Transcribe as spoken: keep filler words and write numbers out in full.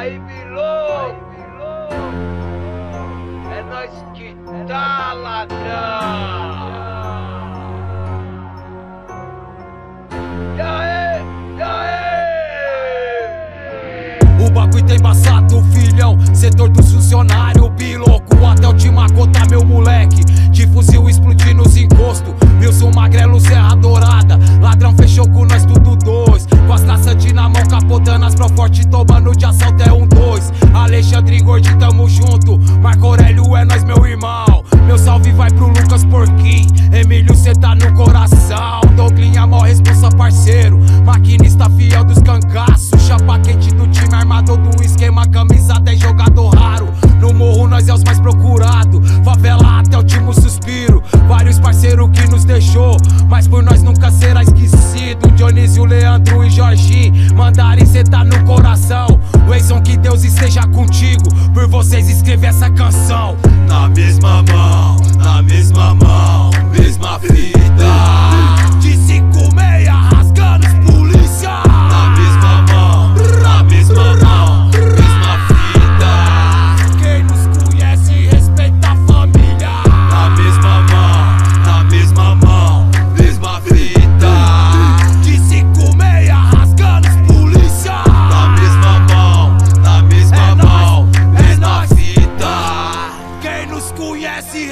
Aí virou, virou. É nós que tá, ladrão. E aí, e aí? O bagulho tá embaçado, filhão. Setor dos funcionários, biloco. Até o time contra meu moleque. De fuzil explodir nos encostos. Wilson Magrelo, Serra Dourada. Ladrão fechou com nós, tudo dois. Com as caças de na mão, capotando as pro forte. Tomando de assalto é um dois. Alexandre e Gordi, tamo junto. Marco Aurélio é nós, meu irmão. Meu salve vai pro Lucas Porquim. Emílio, cê tá no coração. Douglinha, mó responsa, parceiro. Maquinista fiel dos cangaços. Chapa quente do time armado do esquema. Camisa dez, jogador raro. No morro nós é os mais procurados. Favela até o último suspiro. Vários parceiros que nos deixou, mas por nós nunca será esquecido. Dionísio, Leandro e Jorginho. Mandarim, cê tá no coração. Weison, que Deus esteja contigo. Por vocês escrever essa canção. Na mesma mão,